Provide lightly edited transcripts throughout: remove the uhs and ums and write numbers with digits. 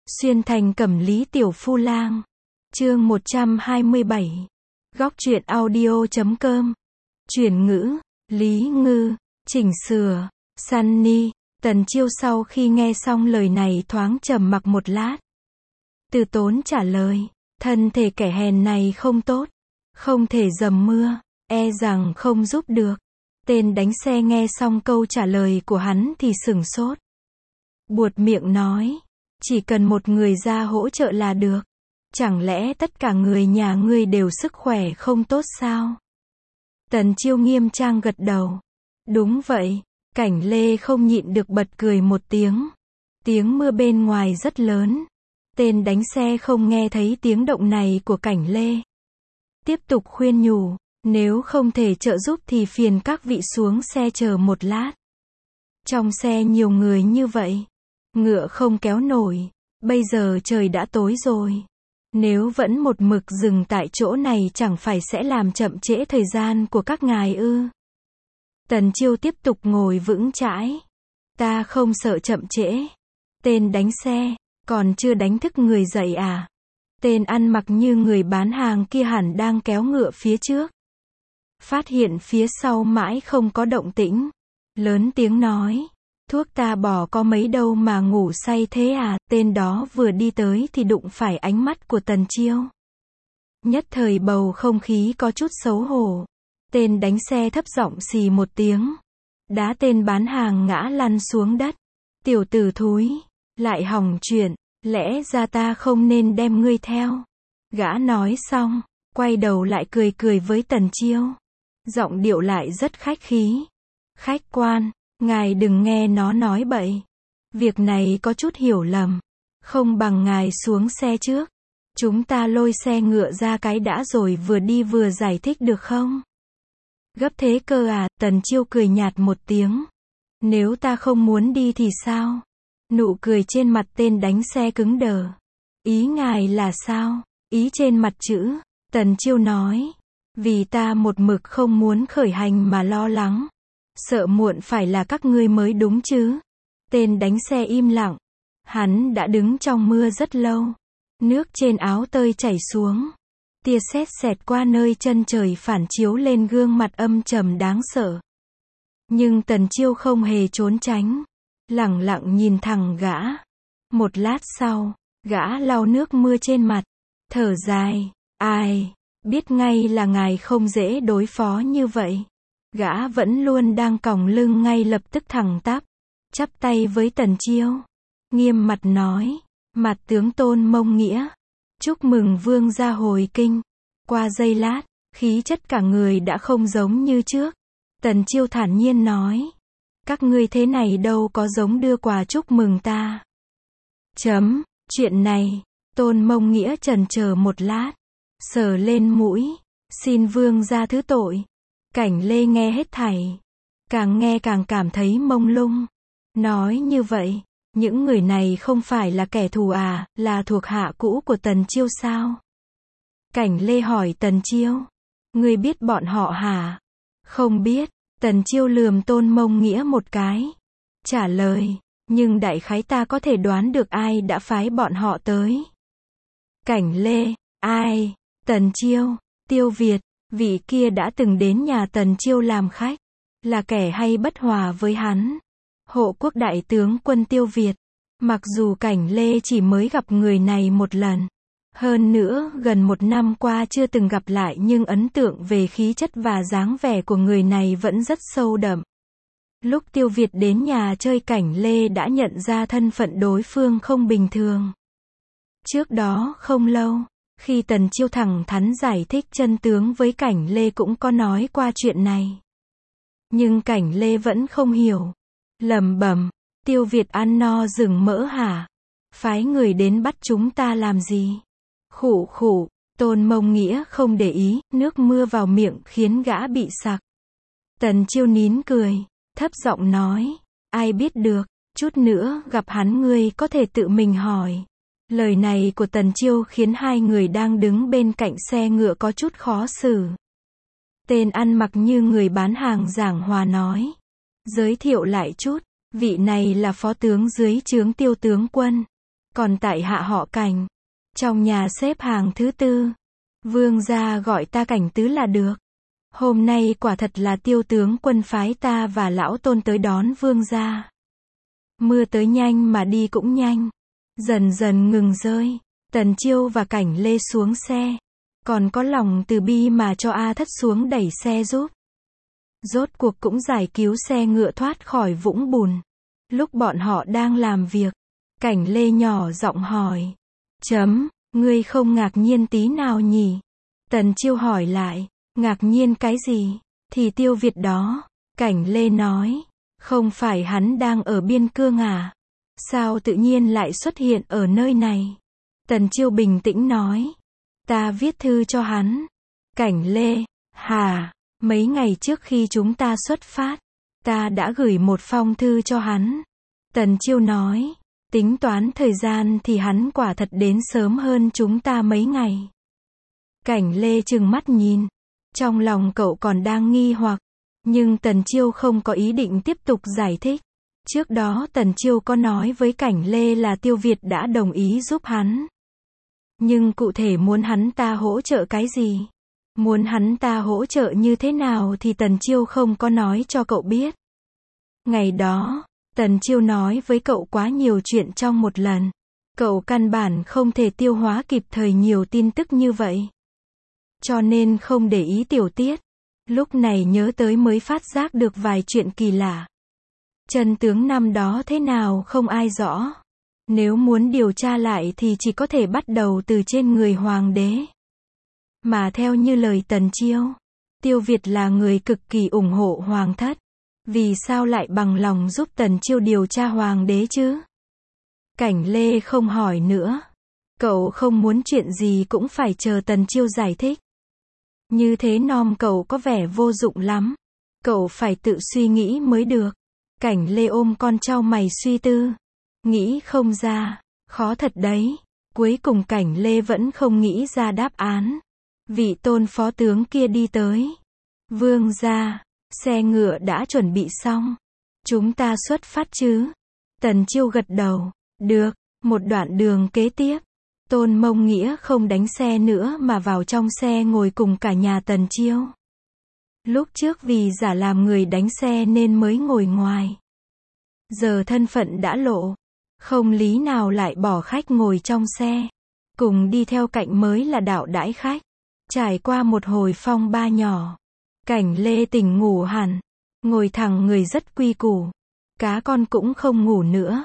Xuyên thành Cẩm Lý Tiểu Phu Lang. Chương 127. Góc truyện audio.com. Chuyển ngữ, Lý Ngư, chỉnh sửa, Sunny. Tần Chiêu sau khi nghe xong lời này thoáng trầm mặc một lát. Từ Tốn trả lời, thân thể kẻ hèn này không tốt, không thể dầm mưa, e rằng không giúp được. Tên đánh xe nghe xong câu trả lời của hắn thì sửng sốt. Buột miệng nói, chỉ cần một người ra hỗ trợ là được. Chẳng lẽ tất cả người nhà ngươi đều sức khỏe không tốt sao? Tần Chiêu nghiêm trang gật đầu. Đúng vậy. Cảnh Lê không nhịn được bật cười một tiếng. Tiếng mưa bên ngoài rất lớn. Tên đánh xe không nghe thấy tiếng động này của Cảnh Lê. Tiếp tục khuyên nhủ, nếu không thể trợ giúp thì phiền các vị xuống xe chờ một lát. Trong xe nhiều người như vậy, ngựa không kéo nổi, bây giờ trời đã tối rồi. Nếu vẫn một mực dừng tại chỗ này chẳng phải sẽ làm chậm trễ thời gian của các ngài ư? Tần Chiêu tiếp tục ngồi vững chãi. Ta không sợ chậm trễ. Tên đánh xe, còn chưa đánh thức người dậy à? Tên ăn mặc như người bán hàng kia hẳn đang kéo ngựa phía trước. Phát hiện phía sau mãi không có động tĩnh. Lớn tiếng nói, thuốc ta bỏ có mấy đâu mà ngủ say thế à? Tên đó vừa đi tới thì đụng phải ánh mắt của Tần Chiêu. Nhất thời bầu không khí có chút xấu hổ. Tên đánh xe thấp giọng xì một tiếng. Đá tên bán hàng ngã lăn xuống đất. Tiểu tử thúi, lại hỏng chuyện, lẽ ra ta không nên đem ngươi theo. Gã nói xong, quay đầu lại cười cười với Tần Chiêu. Giọng điệu lại rất khách khí. Khách quan, ngài đừng nghe nó nói bậy. Việc này có chút hiểu lầm. Không bằng ngài xuống xe trước. Chúng ta lôi xe ngựa ra cái đã rồi vừa đi vừa giải thích được không? Gấp thế cơ à? Tần Chiêu cười nhạt một tiếng. Nếu ta không muốn đi thì sao? Nụ cười trên mặt tên đánh xe cứng đờ. Ý ngài là sao? Ý trên mặt chữ. Tần Chiêu nói. Vì ta một mực không muốn khởi hành mà lo lắng. Sợ muộn phải là các ngươi mới đúng chứ? Tên đánh xe im lặng. Hắn đã đứng trong mưa rất lâu. Nước trên áo tơi chảy xuống. Tia sét xẹt qua nơi chân trời phản chiếu lên gương mặt âm trầm đáng sợ. Nhưng Tần Chiêu không hề trốn tránh. Lẳng lặng nhìn thẳng gã. Một lát sau, gã lau nước mưa trên mặt. Thở dài. Ai, biết ngay là ngài không dễ đối phó như vậy. Gã vẫn luôn đang còng lưng ngay lập tức thẳng tắp. Chắp tay với Tần Chiêu. Nghiêm mặt nói. Mặt tướng Tôn Mông Nghĩa. Chúc mừng vương gia hồi kinh. Qua giây lát, khí chất cả người đã không giống như trước. Tần Chiêu thản nhiên nói. Các ngươi thế này đâu có giống đưa quà chúc mừng ta. Chuyện này, Tôn Mông Nghĩa chần chờ một lát. Sờ lên mũi. Xin vương gia thứ tội. Cảnh Lê nghe hết thảy. Càng nghe càng cảm thấy mông lung. Nói như vậy, những người này không phải là kẻ thù à, là thuộc hạ cũ của Tần Chiêu sao? Cảnh Lê hỏi Tần Chiêu. Ngươi biết bọn họ hả? Không biết. Tần Chiêu lườm Tôn Mông Nghĩa một cái. Trả lời. Nhưng đại khái ta có thể đoán được ai đã phái bọn họ tới. Cảnh Lê. Ai? Tần Chiêu. Tiêu Việt. Vị kia đã từng đến nhà Tần Chiêu làm khách. Là kẻ hay bất hòa với hắn. Hộ quốc đại tướng quân Tiêu Việt. Mặc dù Cảnh Lê chỉ mới gặp người này một lần. Hơn nữa, gần một năm qua chưa từng gặp lại nhưng ấn tượng về khí chất và dáng vẻ của người này vẫn rất sâu đậm. Lúc Tiêu Việt đến nhà chơi Cảnh Lê đã nhận ra thân phận đối phương không bình thường. Trước đó không lâu, khi Tần Chiêu thẳng thắn giải thích chân tướng với Cảnh Lê cũng có nói qua chuyện này. Nhưng Cảnh Lê vẫn không hiểu. Lẩm bẩm, Tiêu Việt ăn no rừng mỡ hả? Phái người đến bắt chúng ta làm gì? Khụ khụ, Tôn Mông Nghĩa không để ý, nước mưa vào miệng khiến gã bị sặc. Tần Chiêu nín cười, thấp giọng nói, ai biết được, chút nữa gặp hắn ngươi có thể tự mình hỏi. Lời này của Tần Chiêu khiến hai người đang đứng bên cạnh xe ngựa có chút khó xử. Tên ăn mặc như người bán hàng giảng hòa nói. Giới thiệu lại chút, vị này là phó tướng dưới trướng Tiêu tướng quân. còn tại hạ họ Cảnh. Trong nhà xếp hàng thứ tư. Vương gia gọi ta Cảnh tứ là được. Hôm nay quả thật là Tiêu tướng quân phái ta và lão Tôn tới đón vương gia. Mưa tới nhanh mà đi cũng nhanh. Dần dần ngừng rơi. Tần Chiêu và Cảnh Lê xuống xe. Còn có lòng từ bi mà cho A Thất xuống đẩy xe giúp. Rốt cuộc cũng giải cứu xe ngựa thoát khỏi vũng bùn. Lúc bọn họ đang làm việc, Cảnh Lê nhỏ giọng hỏi. Ngươi không ngạc nhiên tí nào nhỉ? Tần Chiêu hỏi lại. Ngạc nhiên cái gì? Thì Tiêu Việt đó. Cảnh Lê nói. Không phải hắn đang ở biên cương à? Sao tự nhiên lại xuất hiện ở nơi này? Tần Chiêu bình tĩnh nói. Ta viết thư cho hắn. Cảnh Lê. Hả? Mấy ngày trước khi chúng ta xuất phát, ta đã gửi một phong thư cho hắn. Tần Chiêu nói. Tính toán thời gian thì hắn quả thật đến sớm hơn chúng ta mấy ngày. Cảnh Lê trừng mắt nhìn. Trong lòng cậu còn đang nghi hoặc. Nhưng Tần Chiêu không có ý định tiếp tục giải thích. Trước đó Tần Chiêu có nói với Cảnh Lê là Tiêu Việt đã đồng ý giúp hắn. Nhưng cụ thể muốn hắn ta hỗ trợ cái gì? Muốn hắn ta hỗ trợ như thế nào thì Tần Chiêu không có nói cho cậu biết. Ngày đó, Tần Chiêu nói với cậu quá nhiều chuyện trong một lần. Cậu căn bản không thể tiêu hóa kịp thời nhiều tin tức như vậy. Cho nên không để ý tiểu tiết. Lúc này nhớ tới mới phát giác được vài chuyện kỳ lạ. Chân tướng năm đó thế nào không ai rõ. Nếu muốn điều tra lại thì chỉ có thể bắt đầu từ trên người hoàng đế. Mà theo như lời Tần Chiêu, Tiêu Việt là người cực kỳ ủng hộ hoàng thất. Vì sao lại bằng lòng giúp Tần Chiêu điều tra hoàng đế chứ? Cảnh Lê không hỏi nữa. Cậu không muốn chuyện gì cũng phải chờ Tần Chiêu giải thích. Như thế nom cậu có vẻ vô dụng lắm. Cậu phải tự suy nghĩ mới được. Cảnh Lê ôm con trao mày suy tư. Nghĩ không ra. Khó thật đấy. Cuối cùng Cảnh Lê vẫn không nghĩ ra đáp án. Vị Tôn phó tướng kia đi tới. Vương gia, xe ngựa đã chuẩn bị xong. Chúng ta xuất phát chứ? Tần Chiêu gật đầu. Được. Một đoạn đường kế tiếp, Tôn Mông Nghĩa không đánh xe nữa mà vào trong xe ngồi cùng cả nhà Tần Chiêu. Lúc trước vì giả làm người đánh xe nên mới ngồi ngoài. Giờ thân phận đã lộ, không lý nào lại bỏ khách ngồi trong xe. Cùng đi theo cạnh mới là đạo đãi khách. Trải qua một hồi phong ba nhỏ, Cảnh Lê tỉnh ngủ hẳn, ngồi thẳng người rất quy củ. Cá con cũng không ngủ nữa.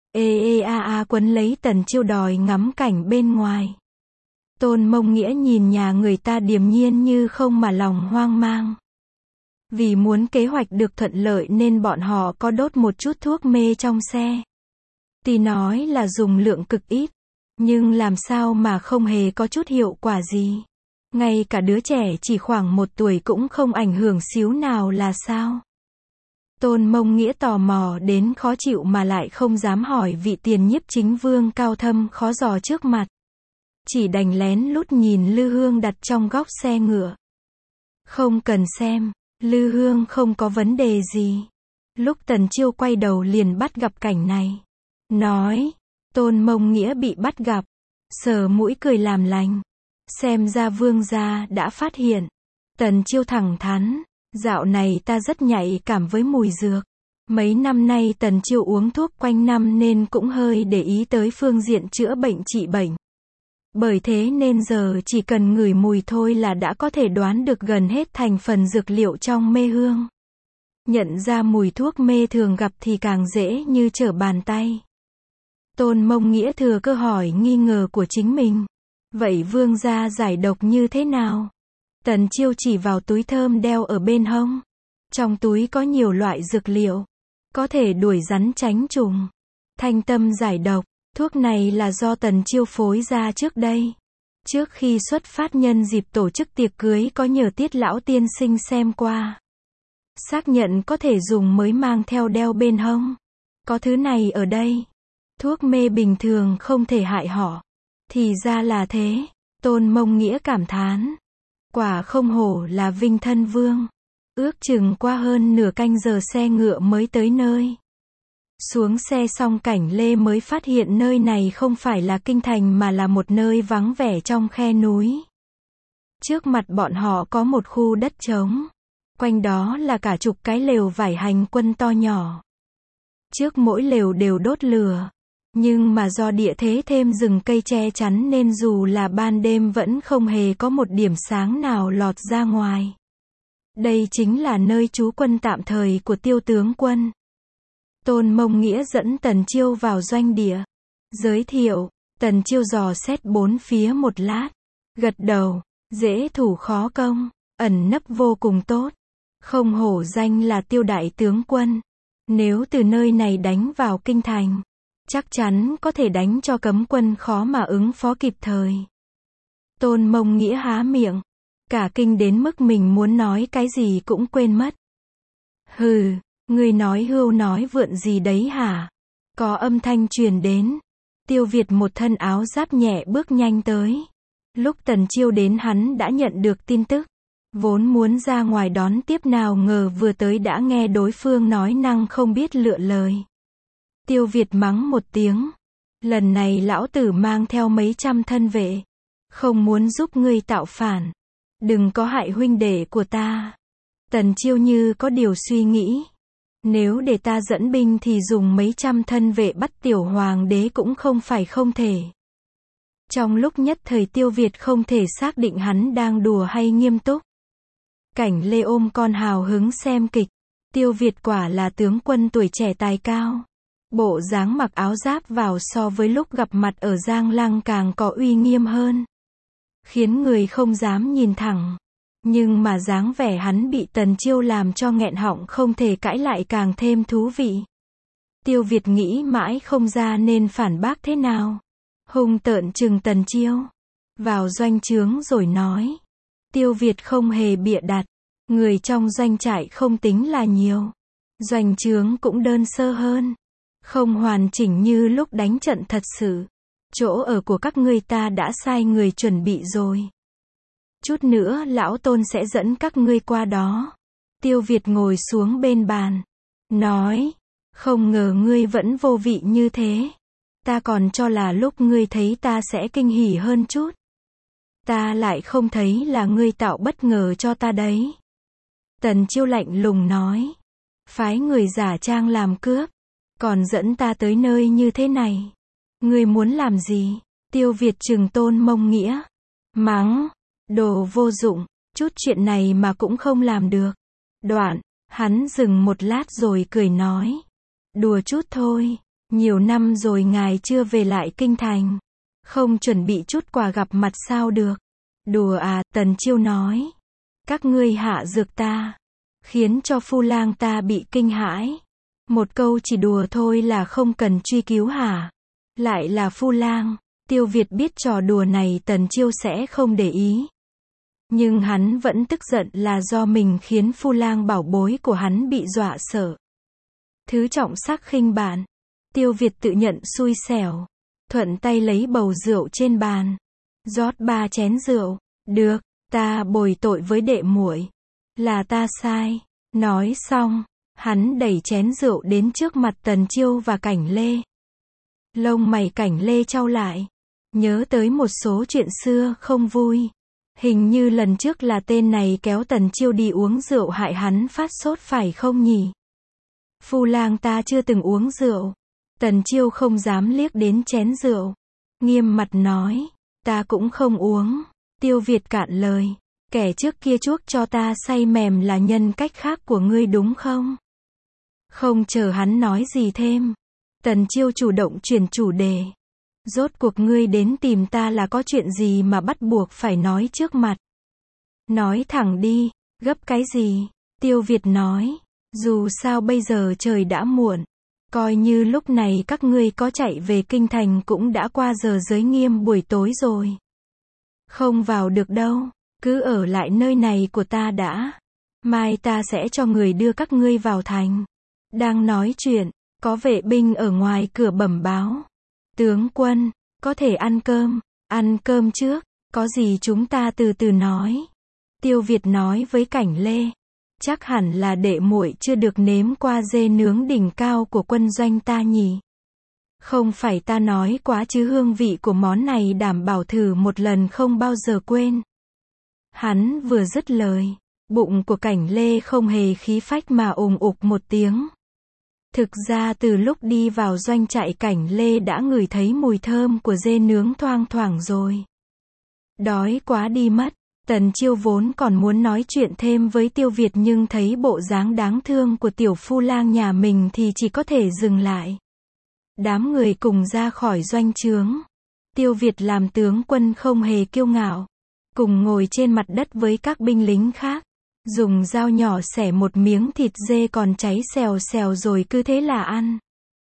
Quấn lấy Tần Chiêu đòi ngắm cảnh bên ngoài. Tôn Mông Nghĩa nhìn nhà người ta điềm nhiên như không mà lòng hoang mang. Vì muốn kế hoạch được thuận lợi nên bọn họ có đốt một chút thuốc mê trong xe. Tuy nói là dùng lượng cực ít, nhưng làm sao mà không hề có chút hiệu quả gì. Ngay cả đứa trẻ chỉ khoảng 1 tuổi cũng không ảnh hưởng xíu nào là sao? Tôn Mông Nghĩa tò mò đến khó chịu mà lại không dám hỏi vị tiền nhiếp chính vương cao thâm khó dò trước mặt. Chỉ đành lén lút nhìn Lư Hương đặt trong góc xe ngựa. Không cần xem, Lư Hương không có vấn đề gì. Lúc Tần Chiêu quay đầu liền bắt gặp cảnh này. Nói, Tôn Mông Nghĩa bị bắt gặp. Sờ mũi cười làm lành. Xem ra vương gia đã phát hiện. Tần Chiêu thẳng thắn. Dạo này ta rất nhạy cảm với mùi dược. Mấy năm nay Tần Chiêu uống thuốc quanh năm nên cũng hơi để ý tới phương diện chữa bệnh trị bệnh. Bởi thế nên giờ chỉ cần ngửi mùi thôi là đã có thể đoán được gần hết thành phần dược liệu trong mê hương. Nhận ra mùi thuốc mê thường gặp thì càng dễ như trở bàn tay. Tôn Mông Nghĩa thừa cơ hỏi nghi ngờ của chính mình. Vậy vương gia giải độc như thế nào? Tần Chiêu chỉ vào túi thơm đeo ở bên hông. Trong túi có nhiều loại dược liệu. Có thể đuổi rắn tránh trùng. Thanh tâm giải độc. Thuốc này là do Tần Chiêu phối ra trước đây. Trước khi xuất phát nhân dịp tổ chức tiệc cưới có nhờ Tiết lão tiên sinh xem qua. Xác nhận có thể dùng mới mang theo đeo bên hông. Có thứ này ở đây. Thuốc mê bình thường không thể hại họ. Thì ra là thế. Tôn Mông Nghĩa cảm thán. Quả không hổ là Vinh Thân Vương. Ước chừng qua hơn nửa canh giờ xe ngựa mới tới nơi. Xuống xe xong Cảnh Lê mới phát hiện nơi này không phải là kinh thành mà là một nơi vắng vẻ trong khe núi. Trước mặt bọn họ có một khu đất trống. Quanh đó là cả chục cái lều vải hành quân to nhỏ. Trước mỗi lều đều đốt lửa. Nhưng mà do địa thế thêm rừng cây che chắn nên dù là ban đêm vẫn không hề có một điểm sáng nào lọt ra ngoài. Đây chính là nơi trú quân tạm thời của Tiêu tướng quân. Tôn Mông Nghĩa dẫn Tần Chiêu vào doanh địa. Giới thiệu, Tần Chiêu dò xét bốn phía một lát. Gật đầu, dễ thủ khó công, ẩn nấp vô cùng tốt. Không hổ danh là Tiêu đại tướng quân. Nếu từ nơi này đánh vào kinh thành, chắc chắn có thể đánh cho cấm quân khó mà ứng phó kịp thời. Tôn Mông Nghĩa há miệng, cả kinh đến mức mình muốn nói cái gì cũng quên mất. Hừ, ngươi nói hưu nói vượn gì đấy hả? Có âm thanh truyền đến. Tiêu Việt một thân áo giáp nhẹ bước nhanh tới. Lúc Tần Chiêu đến hắn đã nhận được tin tức. Vốn muốn ra ngoài đón tiếp nào ngờ vừa tới đã nghe đối phương nói năng không biết lựa lời. Tiêu Việt mắng một tiếng. Lần này lão tử mang theo mấy trăm thân vệ. Không muốn giúp ngươi tạo phản. Đừng có hại huynh đệ của ta. Tần Chiêu như có điều suy nghĩ. Nếu để ta dẫn binh thì dùng mấy trăm thân vệ bắt tiểu hoàng đế cũng không phải không thể. Trong lúc nhất thời Tiêu Việt không thể xác định hắn đang đùa hay nghiêm túc. Cảnh Lê ôm con hào hứng xem kịch. Tiêu Việt quả là tướng quân tuổi trẻ tài cao. Bộ dáng mặc áo giáp vào so với lúc gặp mặt ở Giang Lăng càng có uy nghiêm hơn. Khiến người không dám nhìn thẳng. Nhưng mà dáng vẻ hắn bị Tần Chiêu làm cho nghẹn họng không thể cãi lại càng thêm thú vị. Tiêu Việt nghĩ mãi không ra nên phản bác thế nào. Hung tợn trừng Tần Chiêu. Vào doanh trướng rồi nói. Tiêu Việt không hề bịa đặt. Người trong doanh trại không tính là nhiều. Doanh trướng cũng đơn sơ hơn. Không hoàn chỉnh như lúc đánh trận thật sự. Chỗ ở của các ngươi ta đã sai người chuẩn bị rồi. Chút nữa lão Tôn sẽ dẫn các ngươi qua đó. Tiêu Việt ngồi xuống bên bàn. Nói. Không ngờ ngươi vẫn vô vị như thế. Ta còn cho là lúc ngươi thấy ta sẽ kinh hỉ hơn chút. Ta lại không thấy là ngươi tạo bất ngờ cho ta đấy. Tần Chiêu lạnh lùng nói. Phái người giả trang làm cướp. Còn dẫn ta tới nơi như thế này. Ngươi muốn làm gì? Tiêu Việt trừng Tôn Mông Nghĩa. Mắng. Đồ vô dụng. Chút chuyện này mà cũng không làm được. Đoạn. Hắn dừng một lát rồi cười nói. Đùa chút thôi. Nhiều năm rồi ngài chưa về lại kinh thành. Không chuẩn bị chút quà gặp mặt sao được. Đùa à, Tần Chiêu nói. Các ngươi hạ dược ta. Khiến cho phu lang ta bị kinh hãi. Một câu chỉ đùa thôi là không cần truy cứu hả? Lại là phu lang. Tiêu Việt biết trò đùa này Tần Chiêu sẽ không để ý. Nhưng hắn vẫn tức giận là do mình khiến phu lang bảo bối của hắn bị dọa sợ. Thứ trọng sắc khinh bạn. Tiêu Việt tự nhận xui xẻo. Thuận tay lấy bầu rượu trên bàn. Rót 3 chén rượu. Được, ta bồi tội với đệ muội. Là ta sai. Nói xong, hắn đẩy chén rượu đến trước mặt Tần Chiêu và Cảnh Lê. Lông mày Cảnh Lê chau lại. Nhớ tới một số chuyện xưa không vui. Hình như lần trước là tên này kéo Tần Chiêu đi uống rượu hại hắn phát sốt phải không nhỉ? Phu lang ta chưa từng uống rượu. Tần Chiêu không dám liếc đến chén rượu. Nghiêm mặt nói. Ta cũng không uống. Tiêu Việt cạn lời. Kẻ trước kia chuốc cho ta say mềm là nhân cách khác của ngươi đúng không? Không chờ hắn nói gì thêm. Tần Chiêu chủ động chuyển chủ đề. Rốt cuộc ngươi đến tìm ta là có chuyện gì mà bắt buộc phải nói trước mặt? Nói thẳng đi, gấp cái gì? Tiêu Việt nói. Dù sao bây giờ trời đã muộn. Coi như lúc này các ngươi có chạy về kinh thành cũng đã qua giờ giới nghiêm buổi tối rồi. Không vào được đâu. Cứ ở lại nơi này của ta đã. Mai ta sẽ cho người đưa các ngươi vào thành. Đang nói chuyện, có vệ binh ở ngoài cửa bẩm báo. Tướng quân, có thể ăn cơm trước, có gì chúng ta từ từ nói. Tiêu Việt nói với Cảnh Lê. Chắc hẳn là đệ muội chưa được nếm qua dê nướng đỉnh cao của quân doanh ta nhỉ. Không phải ta nói quá chứ hương vị của món này đảm bảo thử một lần không bao giờ quên. Hắn vừa dứt lời, bụng của Cảnh Lê không hề khí phách mà ùng ục một tiếng. Thực ra từ lúc đi vào doanh trại Cảnh Lê đã ngửi thấy mùi thơm của dê nướng thoang thoảng rồi. Đói quá đi mất. Tần Chiêu vốn còn muốn nói chuyện thêm với Tiêu Việt nhưng thấy bộ dáng đáng thương của tiểu phu lang nhà mình thì chỉ có thể dừng lại. Đám người cùng ra khỏi doanh trướng. Tiêu Việt làm tướng quân không hề kiêu ngạo. Cùng ngồi trên mặt đất với các binh lính khác. Dùng dao nhỏ xẻ một miếng thịt dê còn cháy xèo xèo rồi cứ thế là ăn.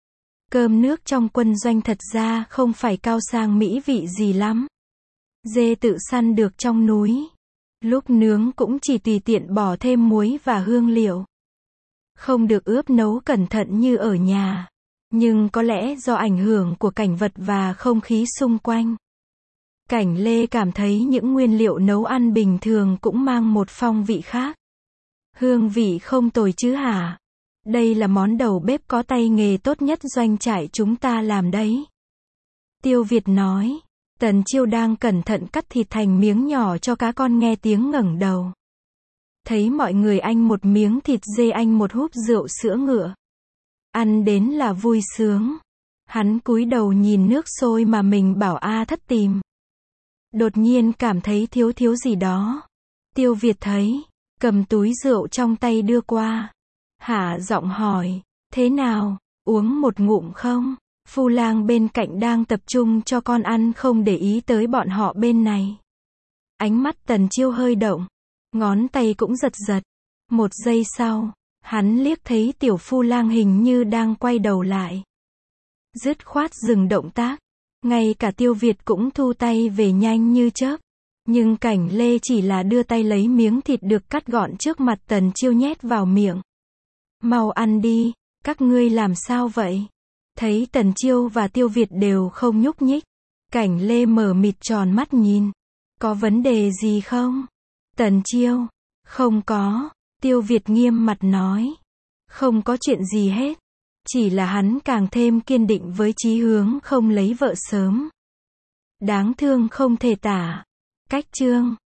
Cơm nước trong quân doanh thật ra không phải cao sang mỹ vị gì lắm. Dê tự săn được trong núi. Lúc nướng cũng chỉ tùy tiện bỏ thêm muối và hương liệu. Không được ướp nấu cẩn thận như ở nhà. Nhưng có lẽ do ảnh hưởng của cảnh vật và không khí xung quanh. Cảnh Lê cảm thấy những nguyên liệu nấu ăn bình thường cũng mang một phong vị khác. Hương vị không tồi chứ hả? Đây là món đầu bếp có tay nghề tốt nhất doanh trại chúng ta làm đấy. Tiêu Việt nói. Tần Chiêu đang cẩn thận cắt thịt thành miếng nhỏ cho cá con nghe tiếng ngẩng đầu. Thấy mọi người anh một miếng thịt dê anh một húp rượu sữa ngựa. Ăn đến là vui sướng. Hắn cúi đầu nhìn nước sôi mà mình bảo thất tìm. Đột nhiên cảm thấy thiếu gì đó. Tiêu Việt thấy, cầm túi rượu trong tay đưa qua. Hạ giọng hỏi, thế nào, uống một ngụm không? Phu lang bên cạnh đang tập trung cho con ăn không để ý tới bọn họ bên này. Ánh mắt Tần Chiêu hơi động. Ngón tay cũng giật giật. Một giây sau, hắn liếc thấy tiểu phu lang hình như đang quay đầu lại. Dứt khoát dừng động tác. Ngay cả Tiêu Việt cũng thu tay về nhanh như chớp. Nhưng Cảnh Lê chỉ là đưa tay lấy miếng thịt được cắt gọn trước mặt Tần Chiêu nhét vào miệng. Mau ăn đi, các ngươi làm sao vậy? Thấy Tần Chiêu và Tiêu Việt đều không nhúc nhích. Cảnh Lê mở mịt tròn mắt nhìn. Có vấn đề gì không? Tần Chiêu. Không có. Tiêu Việt nghiêm mặt nói. Không có chuyện gì hết. Chỉ là hắn càng thêm kiên định với chí hướng không lấy vợ sớm. Đáng thương không thể tả. Cách chương